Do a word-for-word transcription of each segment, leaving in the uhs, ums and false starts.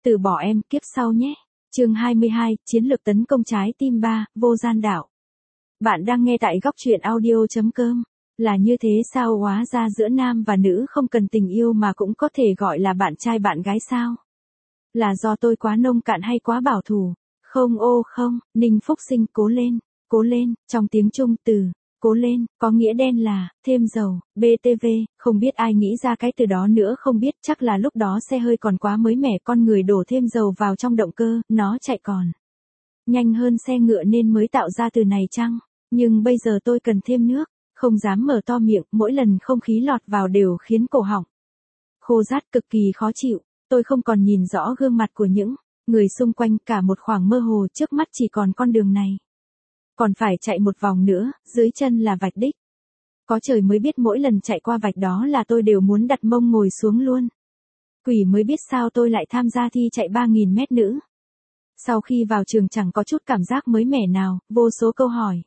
Từ bỏ em, kiếp sau nhé. Chương hai mươi hai, chiến lược tấn công trái tim ba, vô gian đạo. Bạn đang nghe tại góc truyện audio chấm com. Là như thế sao, hóa ra giữa nam và nữ không cần tình yêu mà cũng có thể gọi là bạn trai bạn gái sao? Là do tôi quá nông cạn hay quá bảo thủ? Không, ô không, Ninh Phúc Sinh, cố lên, cố lên. Trong tiếng Trung, từ cố lên có nghĩa đen là thêm dầu, bê tê vê, không biết ai nghĩ ra cái từ đó nữa, không biết, chắc là lúc đó xe hơi còn quá mới mẻ, con người đổ thêm dầu vào trong động cơ, nó chạy còn nhanh hơn xe ngựa nên mới tạo ra từ này chăng? Nhưng bây giờ tôi cần thêm nước, không dám mở to miệng, mỗi lần không khí lọt vào đều khiến cổ họng khô rát, cực kỳ khó chịu. Tôi không còn nhìn rõ gương mặt của những người xung quanh, cả một khoảng mơ hồ, trước mắt chỉ còn con đường này. Còn phải chạy một vòng nữa, dưới chân là vạch đích. Có trời mới biết mỗi lần chạy qua vạch đó là tôi đều muốn đặt mông ngồi xuống luôn. Quỷ mới biết sao tôi lại tham gia thi chạy ba nghìn mét nữ. Sau khi vào trường chẳng có chút cảm giác mới mẻ nào, vô số câu hỏi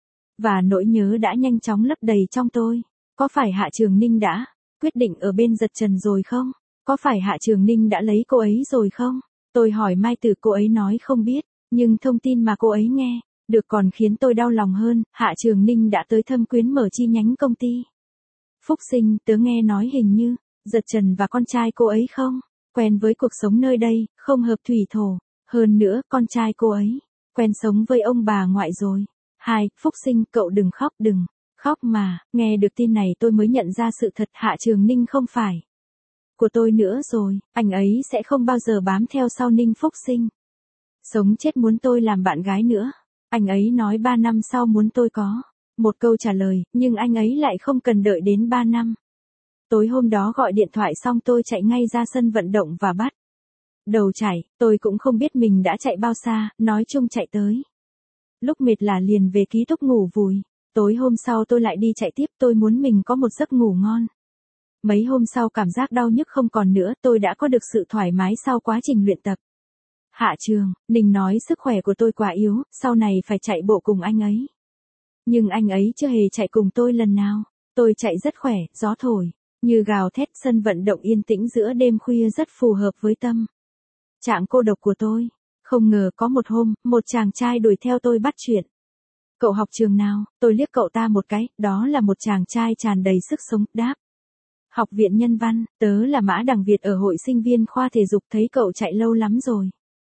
và nỗi nhớ đã nhanh chóng lấp đầy trong tôi. Có phải Hạ Trường Ninh đã quyết định ở bên Giật Trần rồi không? Có phải Hạ Trường Ninh đã lấy cô ấy rồi không? Tôi hỏi Mai Tử, cô ấy nói không biết, nhưng thông tin mà cô ấy nghe được còn khiến tôi đau lòng hơn. Hạ Trường Ninh đã tới Thâm Quyến mở chi nhánh công ty. Phúc Sinh, tớ nghe nói hình như Giật Trần và con trai cô ấy không quen với cuộc sống nơi đây, không hợp thủy thổ. Hơn nữa, con trai cô ấy quen sống với ông bà ngoại rồi. Hai, Phúc Sinh, cậu đừng khóc, đừng khóc mà. Nghe được tin này tôi mới nhận ra sự thật, Hạ Trường Ninh không phải của tôi nữa rồi. Anh ấy sẽ không bao giờ bám theo sau Ninh Phúc Sinh. Sống chết muốn tôi làm bạn gái nữa. Anh ấy nói ba năm sau muốn tôi có một câu trả lời, nhưng anh ấy lại không cần đợi đến ba năm. Tối hôm đó gọi điện thoại xong tôi chạy ngay ra sân vận động và bắt đầu chạy. Tôi cũng không biết mình đã chạy bao xa, nói chung chạy tới lúc mệt là liền về ký túc ngủ vùi. Tối hôm sau tôi lại đi chạy tiếp, tôi muốn mình có một giấc ngủ ngon. Mấy hôm sau cảm giác đau nhức không còn nữa, tôi đã có được sự thoải mái sau quá trình luyện tập. Hạ Trường Ninh nói sức khỏe của tôi quá yếu, sau này phải chạy bộ cùng anh ấy. Nhưng anh ấy chưa hề chạy cùng tôi lần nào. Tôi chạy rất khỏe, gió thổi như gào thét, sân vận động yên tĩnh giữa đêm khuya rất phù hợp với tâm trạng cô độc của tôi. Không ngờ có một hôm, một chàng trai đuổi theo tôi bắt chuyện. Cậu học trường nào? Tôi liếc cậu ta một cái, đó là một chàng trai tràn đầy sức sống, đáp. Học viện Nhân văn, tớ là Mã Đằng Việt ở hội sinh viên khoa thể dục, thấy cậu chạy lâu lắm rồi.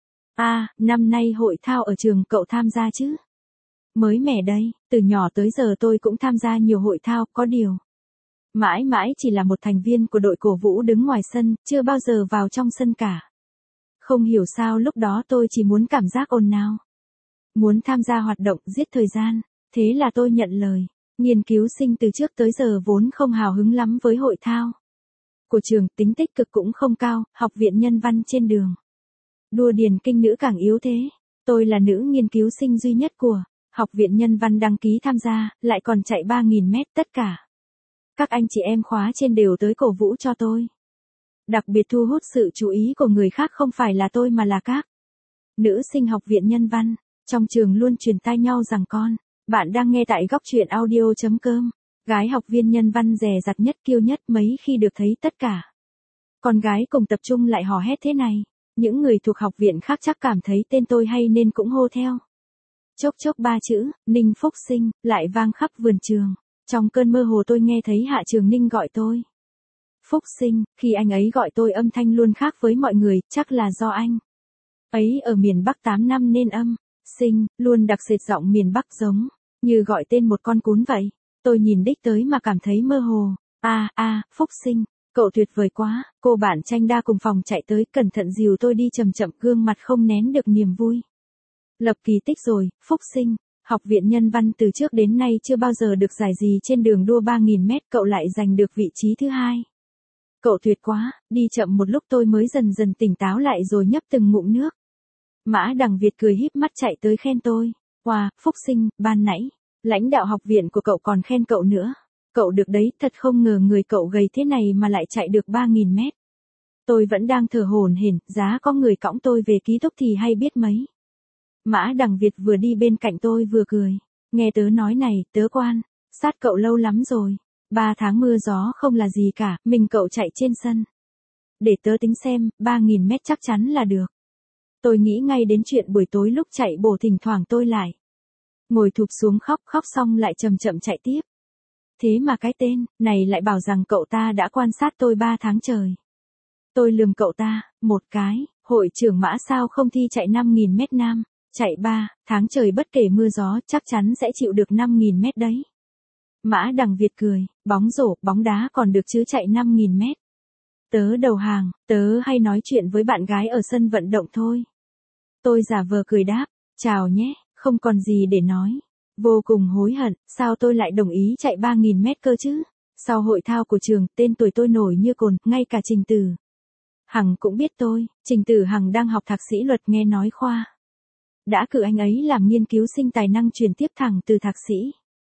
À, năm nay hội thao ở trường cậu tham gia chứ? Mới mẻ đây, từ nhỏ tới giờ tôi cũng tham gia nhiều hội thao, có điều mãi mãi chỉ là một thành viên của đội cổ vũ đứng ngoài sân, chưa bao giờ vào trong sân cả. Không hiểu sao lúc đó tôi chỉ muốn cảm giác ồn ào, muốn tham gia hoạt động, giết thời gian. Thế là tôi nhận lời. Nghiên cứu sinh từ trước tới giờ vốn không hào hứng lắm với hội thao của trường, tính tích cực cũng không cao, học viện Nhân văn trên đường đua điền kinh nữ càng yếu thế. Tôi là nữ nghiên cứu sinh duy nhất của học viện Nhân văn đăng ký tham gia, lại còn chạy ba nghìn mét, tất cả các anh chị em khóa trên đều tới cổ vũ cho tôi. Đặc biệt thu hút sự chú ý của người khác không phải là tôi mà là các nữ sinh học viện Nhân văn. Trong trường luôn truyền tai nhau rằng con, bạn đang nghe tại góc truyện audio chấm com. Gái học viên Nhân văn dè dặt nhất, kiêu nhất, mấy khi được thấy tất cả con gái cùng tập trung lại hò hét thế này. Những người thuộc học viện khác chắc cảm thấy tên tôi hay nên cũng hô theo. Chốc chốc ba chữ, Ninh Phúc Sinh, lại vang khắp vườn trường. Trong cơn mơ hồ tôi nghe thấy Hạ Trường Ninh gọi tôi Phúc Sinh, khi anh ấy gọi tôi âm thanh luôn khác với mọi người, chắc là do anh ấy ở miền Bắc tám năm nên âm Sinh luôn đặc sệt giọng miền Bắc, giống như gọi tên một con cún vậy. Tôi nhìn đích tới mà cảm thấy mơ hồ. A a, à, Phúc Sinh, cậu tuyệt vời quá. Cô bạn Tranh Đa cùng phòng chạy tới, cẩn thận dìu tôi đi chậm chậm, gương mặt không nén được niềm vui. Lập kỳ tích rồi, Phúc Sinh. Học viện Nhân văn từ trước đến nay chưa bao giờ được giải gì trên đường đua ba nghìn mét, cậu lại giành được vị trí thứ hai. Cậu tuyệt quá. Đi chậm một lúc tôi mới dần dần tỉnh táo lại rồi nhấp từng ngụm nước. Mã Đằng Việt cười híp mắt chạy tới khen tôi. Wow, Phúc Sinh, ban nãy lãnh đạo học viện của cậu còn khen cậu nữa. Cậu được đấy, thật không ngờ người cậu gầy thế này mà lại chạy được ba nghìn mét. Tôi vẫn đang thở hổn hển, giá có người cõng tôi về ký túc thì hay biết mấy. Mã Đằng Việt vừa đi bên cạnh tôi vừa cười. Nghe tớ nói này, tớ quan sát cậu lâu lắm rồi. Ba tháng mưa gió không là gì cả, mình cậu chạy trên sân để tớ tính xem, ba nghìn mét chắc chắn là được. Tôi nghĩ ngay đến chuyện buổi tối lúc chạy bộ thỉnh thoảng tôi lại ngồi thụp xuống khóc, khóc xong lại chậm chậm chạy tiếp. Thế mà cái tên này lại bảo rằng cậu ta đã quan sát tôi ba tháng trời. Tôi lườm cậu ta một cái, hội trưởng Mã sao không thi chạy năm nghìn mét nam, chạy ba tháng trời bất kể mưa gió chắc chắn sẽ chịu được năm nghìn mét đấy. Mã Đằng Việt cười, bóng rổ, bóng đá còn được chứ chạy năm nghìn mét. Tớ đầu hàng, tớ hay nói chuyện với bạn gái ở sân vận động thôi. Tôi giả vờ cười đáp, chào nhé, không còn gì để nói. Vô cùng hối hận, sao tôi lại đồng ý chạy ba nghìn mét cơ chứ? Sau hội thao của trường, tên tuổi tôi nổi như cồn, ngay cả Trình Tử Hằng cũng biết tôi. Trình Tử Hằng đang học thạc sĩ luật, nghe nói khoa đã cử anh ấy làm nghiên cứu sinh tài năng truyền tiếp thẳng từ thạc sĩ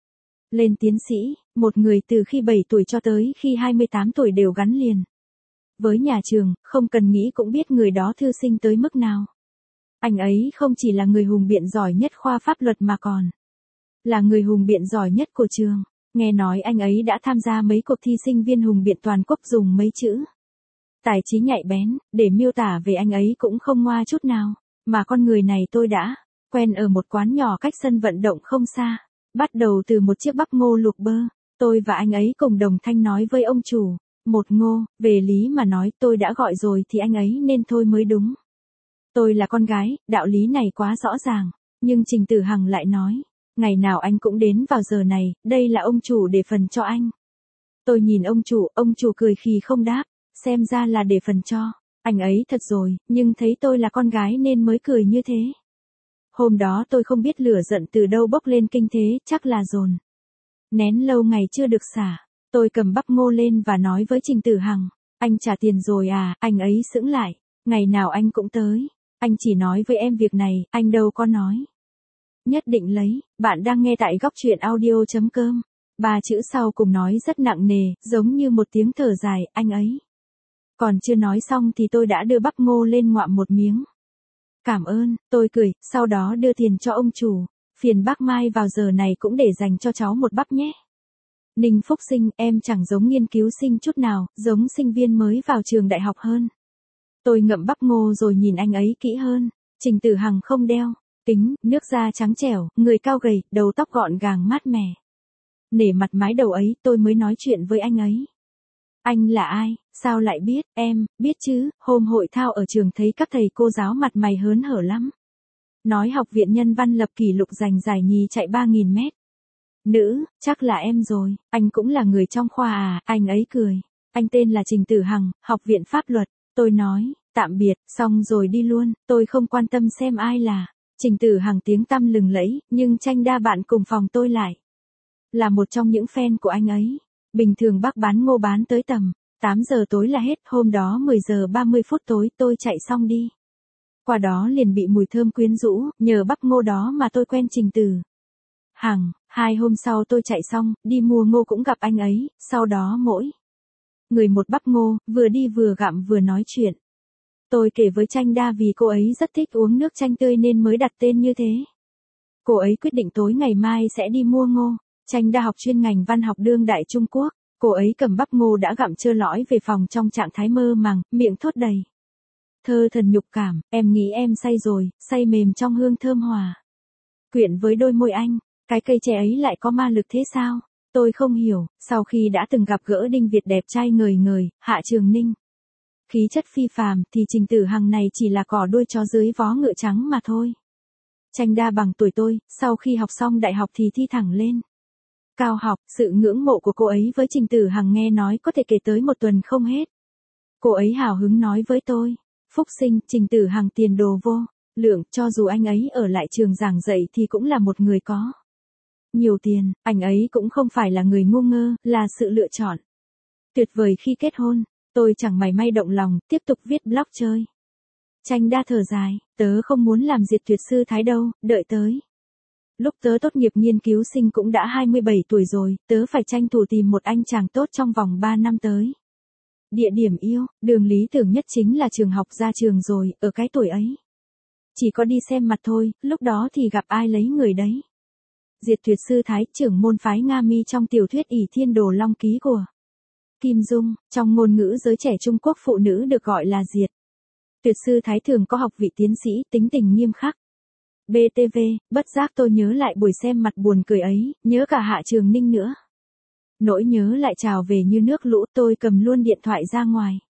lên tiến sĩ, một người từ khi bảy tuổi cho tới khi hai mươi tám tuổi đều gắn liền với nhà trường, không cần nghĩ cũng biết người đó thư sinh tới mức nào. Anh ấy không chỉ là người hùng biện giỏi nhất khoa pháp luật mà còn là người hùng biện giỏi nhất của trường. Nghe nói anh ấy đã tham gia mấy cuộc thi sinh viên hùng biện toàn quốc, dùng mấy chữ tài trí nhạy bén để miêu tả về anh ấy cũng không ngoa chút nào. Mà con người này tôi đã quen ở một quán nhỏ cách sân vận động không xa. Bắt đầu từ một chiếc bắp ngô luộc bơ, tôi và anh ấy cùng đồng thanh nói với ông chủ, một ngô, về lý mà nói tôi đã gọi rồi thì anh ấy nên thôi mới đúng. Tôi là con gái, đạo lý này quá rõ ràng, nhưng Trình Tử Hằng lại nói, ngày nào anh cũng đến vào giờ này, đây là ông chủ để phần cho anh. Tôi nhìn ông chủ, ông chủ cười khì không đáp, xem ra là để phần cho anh ấy thật rồi, nhưng thấy tôi là con gái nên mới cười như thế. Hôm đó tôi không biết lửa giận từ đâu bốc lên kinh thế, chắc là dồn nén lâu ngày chưa được xả. Tôi cầm bắp ngô lên và nói với Trình Tử Hằng, anh trả tiền rồi à? Anh ấy sững lại, ngày nào anh cũng tới, anh chỉ nói với em việc này, anh đâu có nói nhất định lấy. Bạn đang nghe tại góc truyện audio.com. Ba chữ sau cùng nói rất nặng nề, giống như một tiếng thở dài, anh ấy. Còn chưa nói xong thì tôi đã đưa bắp ngô lên ngoạm một miếng. Cảm ơn, tôi cười, sau đó đưa tiền cho ông chủ. Phiền bác mai vào giờ này cũng để dành cho cháu một bắp nhé. Ninh Phúc Sinh, em chẳng giống nghiên cứu sinh chút nào, giống sinh viên mới vào trường đại học hơn. Tôi ngậm bắp ngô rồi nhìn anh ấy kỹ hơn. Trình Tử Hằng không đeo tính, nước da trắng trẻo, người cao gầy, đầu tóc gọn gàng mát mẻ. Nể mặt mái đầu ấy, tôi mới nói chuyện với anh ấy. Anh là ai, sao lại biết? Em biết chứ, hôm hội thao ở trường thấy các thầy cô giáo mặt mày hớn hở lắm. Nói học viện nhân văn lập kỷ lục giành giải nhì chạy ba nghìn mét. Nữ, chắc là em rồi, anh cũng là người trong khoa à? Anh ấy cười. Anh tên là Trình Tử Hằng, học viện pháp luật. Tôi nói, tạm biệt, xong rồi đi luôn, tôi không quan tâm xem ai là Trình Tử Hằng. Tiếng tăm lừng lẫy, nhưng Tranh Đa bạn cùng phòng tôi lại là một trong những fan của anh ấy. Bình thường bác bán ngô bán tới tầm tám giờ tối là hết, hôm đó mười giờ ba mươi phút tối tôi chạy xong đi qua đó liền bị mùi thơm quyến rũ, nhờ bắp ngô đó mà tôi quen Trình Tử Hằng. Hai hôm sau tôi chạy xong, đi mua ngô cũng gặp anh ấy, sau đó mỗi người một bắp ngô, vừa đi vừa gặm vừa nói chuyện. Tôi kể với Tranh Đa vì cô ấy rất thích uống nước chanh tươi nên mới đặt tên như thế. Cô ấy quyết định tối ngày mai sẽ đi mua ngô. Tranh Đa học chuyên ngành văn học đương đại Trung Quốc. Cô ấy cầm bắp ngô đã gặm trơ lõi về phòng trong trạng thái mơ màng, miệng thốt đầy thơ thần nhục cảm. Em nghĩ em say rồi, say mềm trong hương thơm hòa quyện với đôi môi anh. Cái cây trẻ ấy lại có ma lực thế sao? Tôi không hiểu. Sau khi đã từng gặp gỡ Đinh Việt đẹp trai ngời ngời, Hạ Trường Ninh khí chất phi phàm, thì Trình Tử Hằng này chỉ là cỏ đuôi chó dưới vó ngựa trắng mà thôi. Tranh Đa bằng tuổi tôi, sau khi học xong đại học thì thi thẳng lên cao học. Sự ngưỡng mộ của cô ấy với Trình Tử Hằng nghe nói có thể kể tới một tuần không hết. Cô ấy hào hứng nói với tôi, Phúc Sinh, Trình Tử Hằng tiền đồ vô lượng, cho dù anh ấy ở lại trường giảng dạy thì cũng là một người có nhiều tiền. Anh ấy cũng không phải là người ngu ngơ, là sự lựa chọn tuyệt vời khi kết hôn. Tôi chẳng mảy may động lòng, tiếp tục viết blog chơi. Tranh Đa thở dài, tớ không muốn làm Diệt Tuyệt Sư Thái đâu, đợi tới lúc tớ tốt nghiệp nghiên cứu sinh cũng đã hai mươi bảy tuổi rồi, tớ phải tranh thủ tìm một anh chàng tốt trong vòng ba năm tới. Địa điểm yêu, đường lý tưởng nhất chính là trường học ra trường rồi, ở cái tuổi ấy chỉ có đi xem mặt thôi, lúc đó thì gặp ai lấy người đấy. Diệt Tuyệt Sư Thái, trưởng môn phái Nga Mi trong tiểu thuyết ỷ Thiên Đồ Long Ký của Kim Dung, trong ngôn ngữ giới trẻ Trung Quốc phụ nữ được gọi là diệt. Tuyệt sư Thái thường có học vị tiến sĩ, tính tình nghiêm khắc. bê tê vê, bất giác tôi nhớ lại buổi xem mặt buồn cười ấy, nhớ cả Hạ Trường Ninh nữa. Nỗi nhớ lại trào về như nước lũ, tôi cầm luôn điện thoại ra ngoài.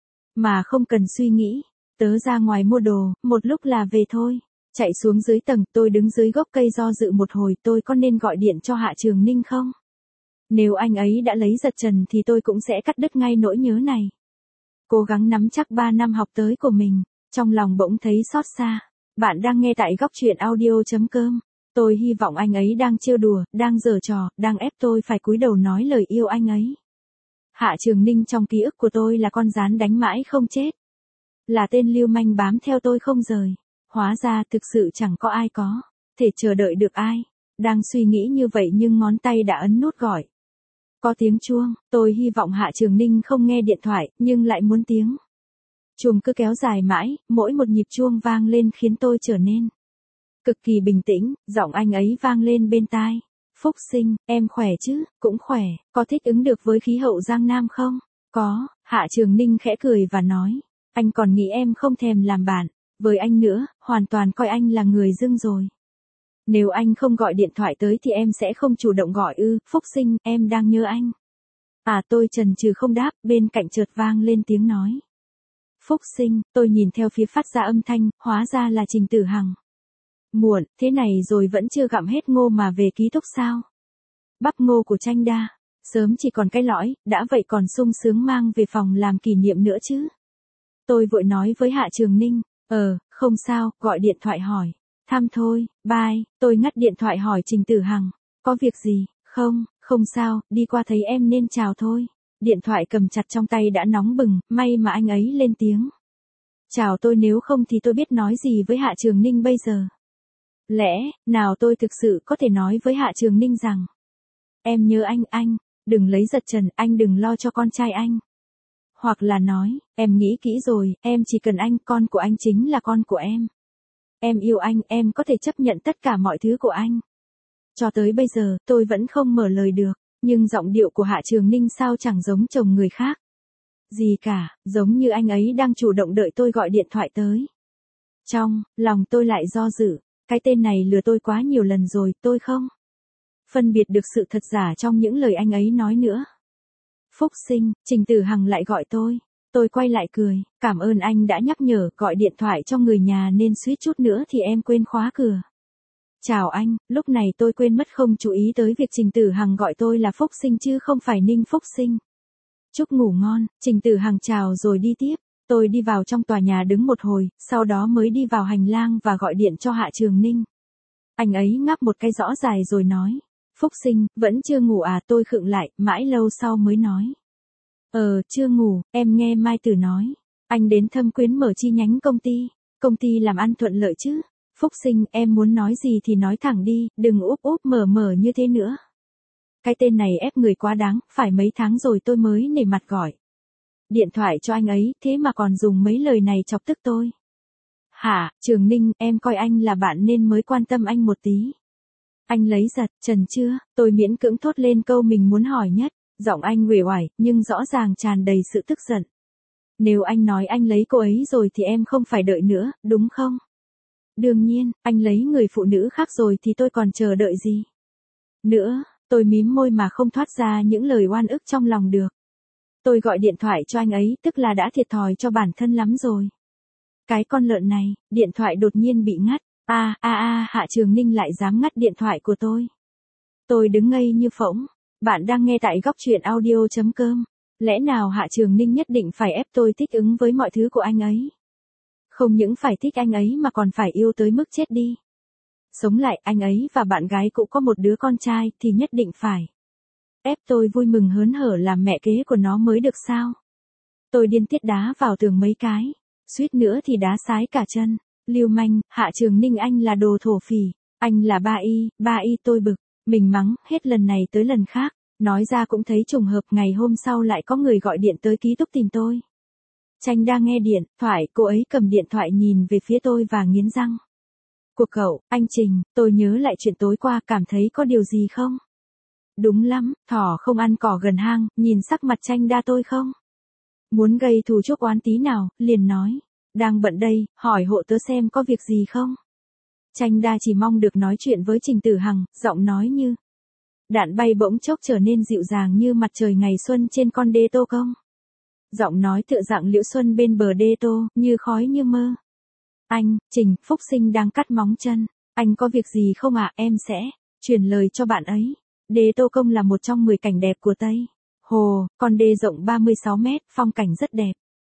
Mà không cần suy nghĩ, tớ ra ngoài mua đồ, một lúc là về thôi. Chạy xuống dưới tầng, tôi đứng dưới gốc cây do dự một hồi, tôi có nên gọi điện cho Hạ Trường Ninh không? Nếu anh ấy đã lấy giật trần thì tôi cũng sẽ cắt đứt ngay nỗi nhớ này. Cố gắng nắm chắc ba năm học tới của mình, trong lòng bỗng thấy xót xa. Bạn đang nghe tại góc truyện audio chấm com. Tôi hy vọng anh ấy đang trêu đùa, đang giở trò, đang ép tôi phải cúi đầu nói lời yêu anh ấy. Hạ Trường Ninh trong ký ức của tôi là con gián đánh mãi không chết. Là tên lưu manh bám theo tôi không rời. Hóa ra thực sự chẳng có ai có thể chờ đợi được ai. Đang suy nghĩ như vậy nhưng ngón tay đã ấn nút gọi. Có tiếng chuông, tôi hy vọng Hạ Trường Ninh không nghe điện thoại, nhưng lại muốn tiếng. Chuông cứ kéo dài mãi, mỗi một nhịp chuông vang lên khiến tôi trở nên cực kỳ bình tĩnh, giọng anh ấy vang lên bên tai. Phúc Sinh, em khỏe chứ? Cũng khỏe, có thích ứng được với khí hậu Giang Nam không? Có, Hạ Trường Ninh khẽ cười và nói. Anh còn nghĩ em không thèm làm bạn với anh nữa, hoàn toàn coi anh là người dưng rồi. Nếu anh không gọi điện thoại tới thì em sẽ không chủ động gọi ư, Phúc Sinh, em đang nhớ anh. À tôi chần chừ không đáp, bên cạnh chợt vang lên tiếng nói. Phúc Sinh, tôi nhìn theo phía phát ra âm thanh, hóa ra là Trình Tử Hằng. Muộn, thế này rồi vẫn chưa gặm hết ngô mà về ký túc sao? Bắp ngô của Tranh Đa, sớm chỉ còn cái lõi, đã vậy còn sung sướng mang về phòng làm kỷ niệm nữa chứ. Tôi vội nói với Hạ Trường Ninh, ờ, không sao, gọi điện thoại hỏi. Thăm thôi, bye, tôi ngắt điện thoại hỏi Trình Tử Hằng, có việc gì, không, không sao, đi qua thấy em nên chào thôi. Điện thoại cầm chặt trong tay đã nóng bừng, may mà anh ấy lên tiếng. Chào tôi nếu không thì tôi biết nói gì với Hạ Trường Ninh bây giờ. Lẽ, nào tôi thực sự có thể nói với Hạ Trường Ninh rằng. Em nhớ anh, anh, đừng lấy giật trần, anh đừng lo cho con trai anh. Hoặc là nói, em nghĩ kỹ rồi, em chỉ cần anh, con của anh chính là con của em. Em yêu anh, em có thể chấp nhận tất cả mọi thứ của anh. Cho tới bây giờ, tôi vẫn không mở lời được, nhưng giọng điệu của Hạ Trường Ninh sao chẳng giống chồng người khác. Gì cả, giống như anh ấy đang chủ động đợi tôi gọi điện thoại tới. Trong lòng tôi lại do dự, cái tên này lừa tôi quá nhiều lần rồi, tôi không phân biệt được sự thật giả trong những lời anh ấy nói nữa. Phúc Sinh, Trình Tử Hằng lại gọi tôi. Tôi quay lại cười, cảm ơn anh đã nhắc nhở, gọi điện thoại cho người nhà nên suýt chút nữa thì em quên khóa cửa. Chào anh, lúc này tôi quên mất không chú ý tới việc Trình Tử Hằng gọi tôi là Phúc Sinh chứ không phải Ninh Phúc Sinh. Chúc ngủ ngon, Trình Tử Hằng chào rồi đi tiếp. Tôi đi vào trong tòa nhà đứng một hồi, sau đó mới đi vào hành lang và gọi điện cho Hạ Trường Ninh. Anh ấy ngáp một cái rõ dài rồi nói. Phúc Sinh, vẫn chưa ngủ à? Tôi khựng lại, mãi lâu sau mới nói. Ờ, chưa ngủ, em nghe Mai Tử nói. Anh đến Thâm Quyến mở chi nhánh công ty. Công ty làm ăn thuận lợi chứ? Phúc Sinh, em muốn nói gì thì nói thẳng đi, đừng úp úp mở mở như thế nữa. Cái tên này ép người quá đáng, phải mấy tháng rồi tôi mới nể mặt gọi điện thoại cho anh ấy, thế mà còn dùng mấy lời này chọc tức tôi. Hả, Trường Ninh, em coi anh là bạn nên mới quan tâm anh một tí. Anh lấy giật, trần chưa? Tôi miễn cưỡng thốt lên câu mình muốn hỏi nhất. Giọng anh uể oải, nhưng rõ ràng tràn đầy sự tức giận. Nếu anh nói anh lấy cô ấy rồi thì em không phải đợi nữa, đúng không? Đương nhiên, anh lấy người phụ nữ khác rồi thì tôi còn chờ đợi gì nữa. Tôi mím môi mà không thoát ra những lời oan ức trong lòng được. Tôi gọi điện thoại cho anh ấy, tức là đã thiệt thòi cho bản thân lắm rồi. Cái con lợn này, điện thoại đột nhiên bị ngắt. A a a, Hạ Trường Ninh lại dám ngắt điện thoại của tôi. Tôi đứng ngây như phỗng. Bạn đang nghe tại góc truyện audio chấm com. Lẽ nào Hạ Trường Ninh nhất định phải ép tôi thích ứng với mọi thứ của anh ấy? Không những phải thích anh ấy mà còn phải yêu tới mức chết đi. Sống lại, anh ấy và bạn gái cũng có một đứa con trai thì nhất định phải ép tôi vui mừng hớn hở làm mẹ kế của nó mới được sao? Tôi điên tiết đá vào tường mấy cái, suýt nữa thì đá sái cả chân. Lưu manh, Hạ Trường Ninh anh là đồ thổ phỉ, anh là ba y, ba y tôi bực, mình mắng, hết lần này tới lần khác, nói ra cũng thấy trùng hợp, ngày hôm sau lại có người gọi điện tới ký túc tìm tôi. Tranh đang nghe điện thoại, cô ấy cầm điện thoại nhìn về phía tôi và nghiến răng. Của cậu, anh Trình, tôi nhớ lại chuyện tối qua, cảm thấy có điều gì không? Đúng lắm, thỏ không ăn cỏ gần hang, nhìn sắc mặt Chanh Đa tôi không? Muốn gây thù chuốc oán tí nào, liền nói. Đang bận đây, hỏi hộ tớ xem có việc gì không? Chanh Đa chỉ mong được nói chuyện với Trình Tử Hằng, giọng nói như đạn bay bỗng chốc trở nên dịu dàng như mặt trời ngày xuân trên con đê Tô Công. Giọng nói tựa dạng liễu xuân bên bờ đê Tô, như khói như mơ. Anh, Trình, Phúc Sinh đang cắt móng chân. Anh có việc gì không ạ? Em sẽ truyền lời cho bạn ấy. Đê Tô Công là một trong mười cảnh đẹp của Tây Hồ, con đê rộng ba mươi sáu mét, phong cảnh rất đẹp.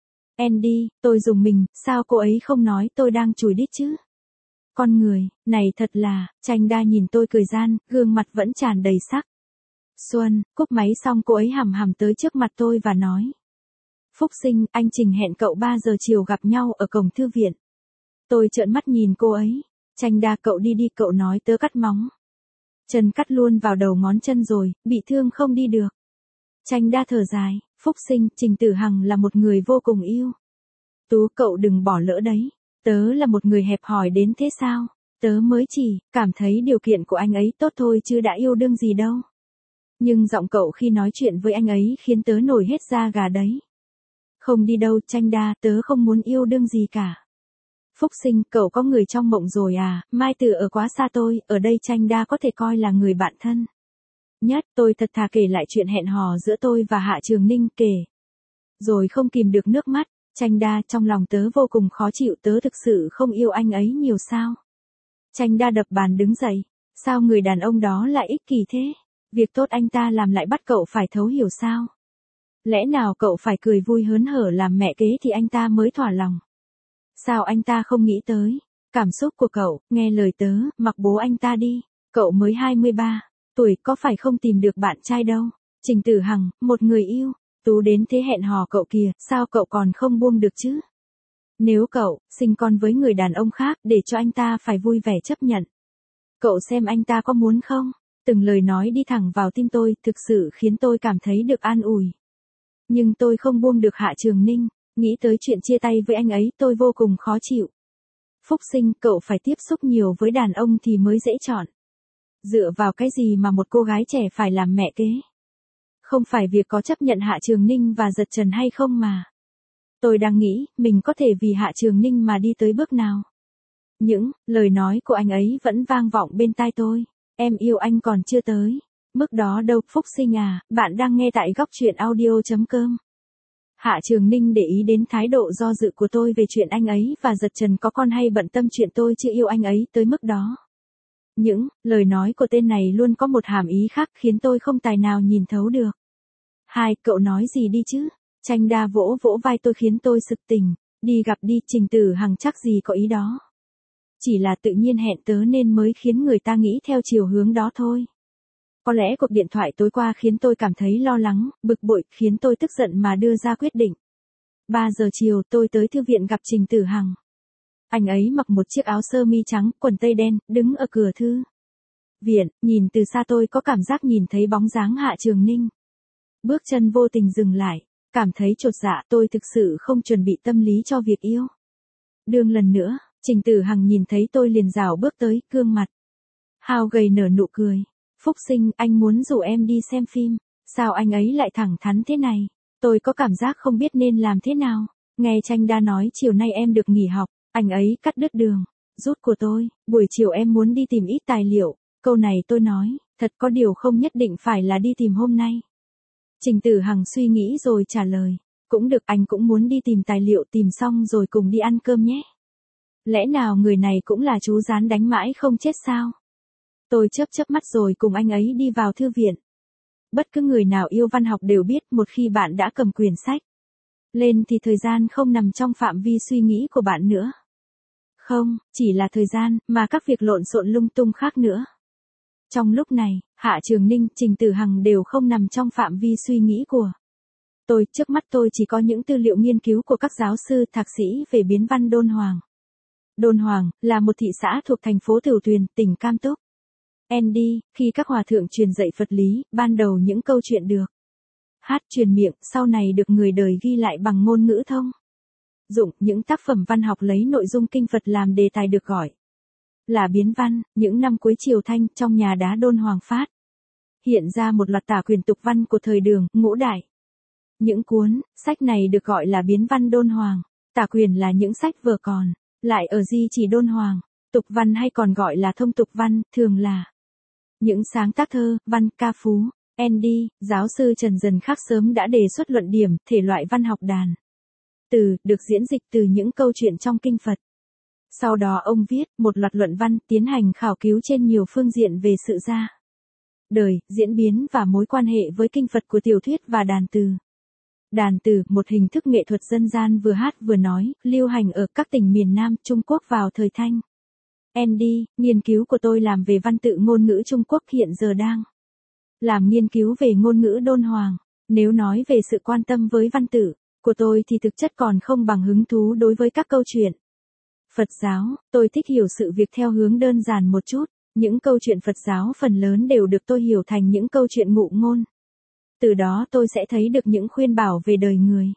Andy, tôi dùng mình, sao cô ấy không nói tôi đang chùi đít chứ? Con người, này thật là, Chanh Đa nhìn tôi cười gian, gương mặt vẫn tràn đầy sắc xuân, cúp máy xong cô ấy hằm hằm tới trước mặt tôi và nói. Phúc Sinh, anh Trình hẹn cậu ba giờ chiều gặp nhau ở cổng thư viện. Tôi trợn mắt nhìn cô ấy. Chanh Đa, cậu đi đi, cậu nói tớ cắt móng chân cắt luôn vào đầu ngón chân rồi, bị thương không đi được. Chanh Đa thở dài, Phúc Sinh, Trình Tử Hằng là một người vô cùng yêu tú, cậu đừng bỏ lỡ đấy. Tớ là một người hẹp hòi đến thế sao? Tớ mới chỉ cảm thấy điều kiện của anh ấy tốt thôi chứ đã yêu đương gì đâu. Nhưng giọng cậu khi nói chuyện với anh ấy khiến tớ nổi hết da gà đấy. Không đi đâu, Chanh Đa, tớ không muốn yêu đương gì cả. Phúc Sinh, cậu có người trong mộng rồi à? Mai Từ ở quá xa tôi, ở đây Chanh Đa có thể coi là người bạn thân nhất. Tôi thật thà kể lại chuyện hẹn hò giữa tôi và Hạ Trường Ninh, kể rồi không kìm được nước mắt. Chanh Đa, trong lòng tớ vô cùng khó chịu, tớ thực sự không yêu anh ấy nhiều sao? Chanh Đa đập bàn đứng dậy. Sao người đàn ông đó lại ích kỷ thế? Việc tốt anh ta làm lại bắt cậu phải thấu hiểu sao? Lẽ nào cậu phải cười vui hớn hở làm mẹ kế thì anh ta mới thỏa lòng? Sao anh ta không nghĩ tới cảm xúc của cậu? Nghe lời tớ, mặc bố anh ta đi. Cậu mới hai mươi ba tuổi, có phải không tìm được bạn trai đâu? Trình Tử Hằng, một người yêu tú đến thế hẹn hò cậu kìa, sao cậu còn không buông được chứ? Nếu cậu sinh con với người đàn ông khác để cho anh ta phải vui vẻ chấp nhận, cậu xem anh ta có muốn không? Từng lời nói đi thẳng vào tim tôi, thực sự khiến tôi cảm thấy được an ủi. Nhưng tôi không buông được Hạ Trường Ninh, nghĩ tới chuyện chia tay với anh ấy tôi vô cùng khó chịu. Phúc Sinh, cậu phải tiếp xúc nhiều với đàn ông thì mới dễ chọn. Dựa vào cái gì mà một cô gái trẻ phải làm mẹ kế? Không phải việc có chấp nhận Hạ Trường Ninh và giật trần hay không mà. Tôi đang nghĩ, mình có thể vì Hạ Trường Ninh mà đi tới bước nào. Những lời nói của anh ấy vẫn vang vọng bên tai tôi. Em yêu anh còn chưa tới mức đó đâu. Phúc Sinh à, bạn đang nghe tại góc truyện audio chấm com. Hạ Trường Ninh để ý đến thái độ do dự của tôi về chuyện anh ấy và giật trần có con hay bận tâm chuyện tôi chưa yêu anh ấy tới mức đó. Những lời nói của tên này luôn có một hàm ý khác khiến tôi không tài nào nhìn thấu được. Hai, cậu nói gì đi chứ? Chanh Đa vỗ vỗ vai tôi khiến tôi sực tỉnh. Đi gặp đi, Trình Tử Hằng chắc gì có ý đó. Chỉ là tự nhiên hẹn tớ nên mới khiến người ta nghĩ theo chiều hướng đó thôi. Có lẽ cuộc điện thoại tối qua khiến tôi cảm thấy lo lắng, bực bội, khiến tôi tức giận mà đưa ra quyết định. ba giờ chiều tôi tới thư viện gặp Trình Tử Hằng. Anh ấy mặc một chiếc áo sơ mi trắng, quần tây đen, đứng ở cửa thư viện, nhìn từ xa tôi có cảm giác nhìn thấy bóng dáng Hạ Trường Ninh. Bước chân vô tình dừng lại, cảm thấy chột dạ, tôi thực sự không chuẩn bị tâm lý cho việc yêu đương lần nữa. Trình Tử Hằng nhìn thấy tôi liền rảo bước tới, gương mặt hao gầy nở nụ cười. Phúc Sinh, anh muốn rủ em đi xem phim. Sao anh ấy lại thẳng thắn thế này? Tôi có cảm giác không biết nên làm thế nào. Nghe Chanh Đa nói chiều nay em được nghỉ học, anh ấy cắt đứt đường rút của tôi. Buổi chiều em muốn đi tìm ít tài liệu. Câu này tôi nói, thật có điều không nhất định phải là đi tìm hôm nay. Trình Tử Hằng suy nghĩ rồi trả lời. Cũng được, anh cũng muốn đi tìm tài liệu, tìm xong rồi cùng đi ăn cơm nhé. Lẽ nào người này cũng là chú rán đánh mãi không chết sao? Tôi chớp chớp mắt rồi cùng anh ấy đi vào thư viện. Bất cứ người nào yêu văn học đều biết một khi bạn đã cầm quyển sách lên thì thời gian không nằm trong phạm vi suy nghĩ của bạn nữa. Không, chỉ là thời gian, mà các việc lộn xộn lung tung khác nữa. Trong lúc này, Hạ Trường Ninh, Trình Tử Hằng đều không nằm trong phạm vi suy nghĩ của tôi. Trước mắt tôi chỉ có những tư liệu nghiên cứu của các giáo sư, thạc sĩ về biến văn Đôn Hoàng. Đôn Hoàng là một thị xã thuộc thành phố Tửu Tuyền, tỉnh Cam Túc. Andy, khi các hòa thượng truyền dạy Phật lý, ban đầu những câu chuyện được hát truyền miệng, sau này được người đời ghi lại bằng ngôn ngữ thông dụng. Những tác phẩm văn học lấy nội dung kinh Phật làm đề tài được gọi là biến văn. Những năm cuối triều Thanh, trong nhà đá Đôn Hoàng phát hiện ra một loạt tả quyền tục văn của thời Đường, Ngũ Đại. Những cuốn, sách này được gọi là biến văn đôn hoàng, tả quyền là những sách vở còn lại ở di chỉ đôn hoàng, tục văn hay còn gọi là thông tục văn, thường là những sáng tác thơ, văn, ca phú. Andy, giáo sư Trần Dần Khắc sớm đã đề xuất luận điểm thể loại văn học đàn từ, được diễn dịch từ những câu chuyện trong kinh Phật. Sau đó ông viết một loạt luận văn tiến hành khảo cứu trên nhiều phương diện về sự ra đời, diễn biến và mối quan hệ với kinh Phật của tiểu thuyết và đàn từ. Đàn từ, một hình thức nghệ thuật dân gian vừa hát vừa nói, lưu hành ở các tỉnh miền Nam Trung Quốc vào thời Thanh. Andy, nghiên cứu của tôi làm về văn tự ngôn ngữ Trung Quốc hiện giờ đang làm nghiên cứu về ngôn ngữ đôn hoàng. Nếu nói về sự quan tâm với văn tự của tôi thì thực chất còn không bằng hứng thú đối với các câu chuyện Phật giáo. Tôi thích hiểu sự việc theo hướng đơn giản một chút. Những câu chuyện Phật giáo phần lớn đều được tôi hiểu thành những câu chuyện ngụ ngôn. Từ đó tôi sẽ thấy được những khuyên bảo về đời người.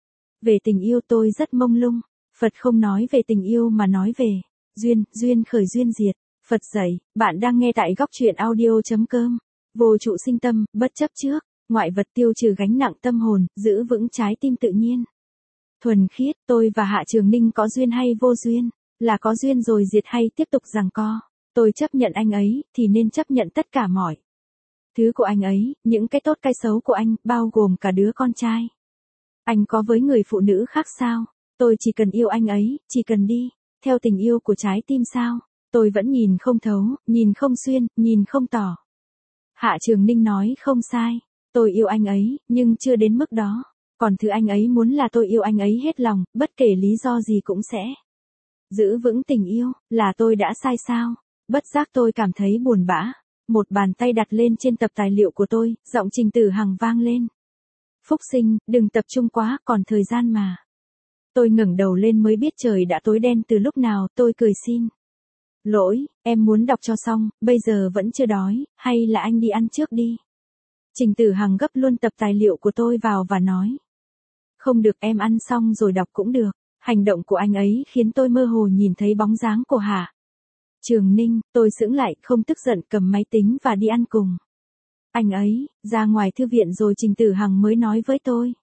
Về tình yêu tôi rất mông lung. Phật không nói về tình yêu mà nói về duyên, duyên khởi duyên diệt. Phật dạy, bạn đang nghe tại góc truyện audio.com. Vô trụ sinh tâm, bất chấp trước, ngoại vật tiêu trừ gánh nặng tâm hồn, giữ vững trái tim tự nhiên. Thuần khiết, tôi và Hạ Trường Ninh có duyên hay vô duyên, là có duyên rồi diệt hay tiếp tục giằng co. Tôi chấp nhận anh ấy, thì nên chấp nhận tất cả mọi thứ của anh ấy, những cái tốt cái xấu của anh, bao gồm cả đứa con trai. Anh có với người phụ nữ khác sao? Tôi chỉ cần yêu anh ấy, chỉ cần đi theo tình yêu của trái tim sao? Tôi vẫn nhìn không thấu, nhìn không xuyên, nhìn không tỏ. Hạ Trường Ninh nói không sai. Tôi yêu anh ấy, nhưng chưa đến mức đó. Còn thứ anh ấy muốn là tôi yêu anh ấy hết lòng, bất kể lý do gì cũng sẽ giữ vững tình yêu. Là tôi đã sai sao? Bất giác tôi cảm thấy buồn bã. Một bàn tay đặt lên trên tập tài liệu của tôi, giọng Trình Tử Hằng vang lên. Phúc Sinh, đừng tập trung quá, còn thời gian mà. Tôi ngẩng đầu lên mới biết trời đã tối đen từ lúc nào, tôi cười xin lỗi, em muốn đọc cho xong, bây giờ vẫn chưa đói, hay là anh đi ăn trước đi. Trình Tử Hằng gấp luôn tập tài liệu của tôi vào và nói. Không được, em ăn xong rồi đọc cũng được. Hành động của anh ấy khiến tôi mơ hồ nhìn thấy bóng dáng của Hạ Trường Ninh. Tôi sững lại, không tức giận, cầm máy tính và đi ăn cùng anh ấy. Ra ngoài thư viện rồi Trình Tử Hằng mới nói với tôi.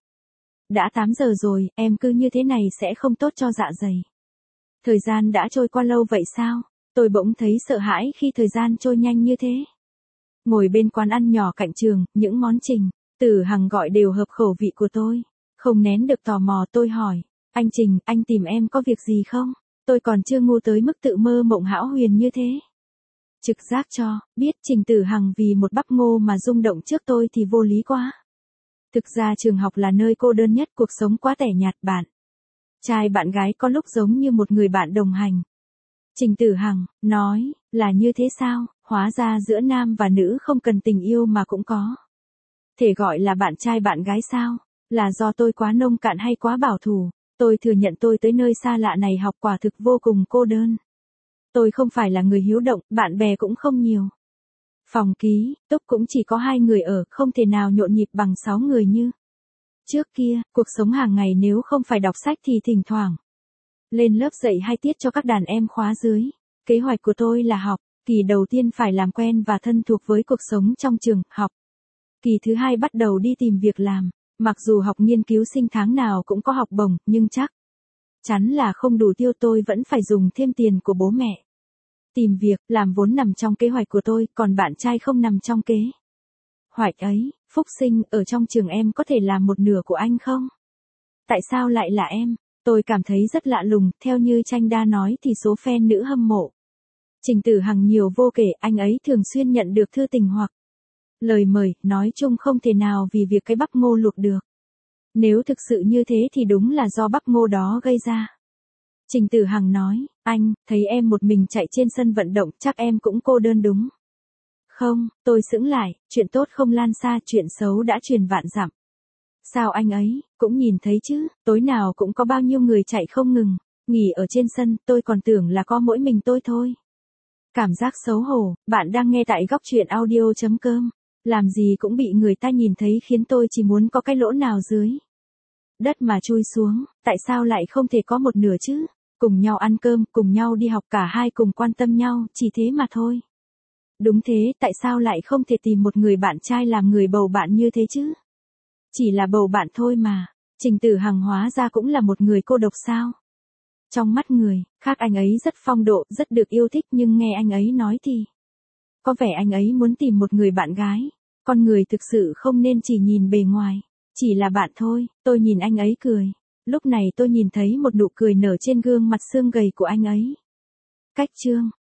Đã tám giờ rồi, em cứ như thế này sẽ không tốt cho dạ dày. Thời gian đã trôi qua lâu vậy sao? Tôi bỗng thấy sợ hãi khi thời gian trôi nhanh như thế. Ngồi bên quán ăn nhỏ cạnh trường, những món Trình Tử Hằng gọi đều hợp khẩu vị của tôi. Không nén được tò mò tôi hỏi. Anh Trình, anh tìm em có việc gì không? Tôi còn chưa ngu tới mức tự mơ mộng hão huyền như thế. Trực giác cho, biết Trình Tử Hằng vì một bắp ngô mà rung động trước tôi thì vô lý quá. Thực ra trường học là nơi cô đơn nhất, cuộc sống quá tẻ nhạt, bạn trai bạn gái có lúc giống như một người bạn đồng hành. Trình Tử Hằng nói, là như thế sao? Hóa ra giữa nam và nữ không cần tình yêu mà cũng có thể gọi là bạn trai bạn gái sao? Là do tôi quá nông cạn hay quá bảo thủ? Tôi thừa nhận tôi tới nơi xa lạ này học quả thực vô cùng cô đơn. Tôi không phải là người hiếu động, bạn bè cũng không nhiều. Phòng ký túc cũng chỉ có hai người ở, không thể nào nhộn nhịp bằng sáu người như trước kia. Cuộc sống hàng ngày nếu không phải đọc sách thì thỉnh thoảng lên lớp dạy hai tiết cho các đàn em khóa dưới. Kế hoạch của tôi là học kỳ đầu tiên phải làm quen và thân thuộc với cuộc sống trong trường học. Kỳ thứ hai bắt đầu đi tìm việc làm. Mặc dù học nghiên cứu sinh tháng nào cũng có học bổng, nhưng chắc chắn là không đủ tiêu, tôi vẫn phải dùng thêm tiền của bố mẹ. Tìm việc, làm vốn nằm trong kế hoạch của tôi, còn bạn trai không nằm trong kế hoạch ấy. Phúc Sinh, ở trong trường em có thể làm một nửa của anh không? Tại sao lại là em? Tôi cảm thấy rất lạ lùng, theo như Tranh Đa nói thì số fan nữ hâm mộ Trình Tử Hằng nhiều vô kể, anh ấy thường xuyên nhận được thư tình hoặc lời mời, nói chung không thể nào vì việc cái bắp ngô luộc được. Nếu thực sự như thế thì đúng là do bắp ngô đó gây ra. Trình Tử Hằng nói, anh, thấy em một mình chạy trên sân vận động, chắc em cũng cô đơn đúng không? Tôi sững lại, chuyện tốt không lan xa, chuyện xấu đã truyền vạn dặm. Sao anh ấy, cũng nhìn thấy chứ, tối nào cũng có bao nhiêu người chạy không ngừng, nghỉ ở trên sân, tôi còn tưởng là có mỗi mình tôi thôi. Cảm giác xấu hổ, bạn đang nghe tại góc truyện audio.com. Làm gì cũng bị người ta nhìn thấy khiến tôi chỉ muốn có cái lỗ nào dưới đất mà chui xuống. Tại sao lại không thể có một nửa chứ? Cùng nhau ăn cơm, cùng nhau đi học, cả hai cùng quan tâm nhau, chỉ thế mà thôi. Đúng thế, tại sao lại không thể tìm một người bạn trai làm người bầu bạn như thế chứ? Chỉ là bầu bạn thôi mà. Trình Tử Hằng hóa ra cũng là một người cô độc sao? Trong mắt người khác anh ấy rất phong độ, rất được yêu thích, nhưng nghe anh ấy nói thì có vẻ anh ấy muốn tìm một người bạn gái. Con người thực sự không nên chỉ nhìn bề ngoài. Chỉ là bạn thôi. Tôi nhìn anh ấy cười. Lúc này tôi nhìn thấy một nụ cười nở trên gương mặt xương gầy của anh ấy. Cách chương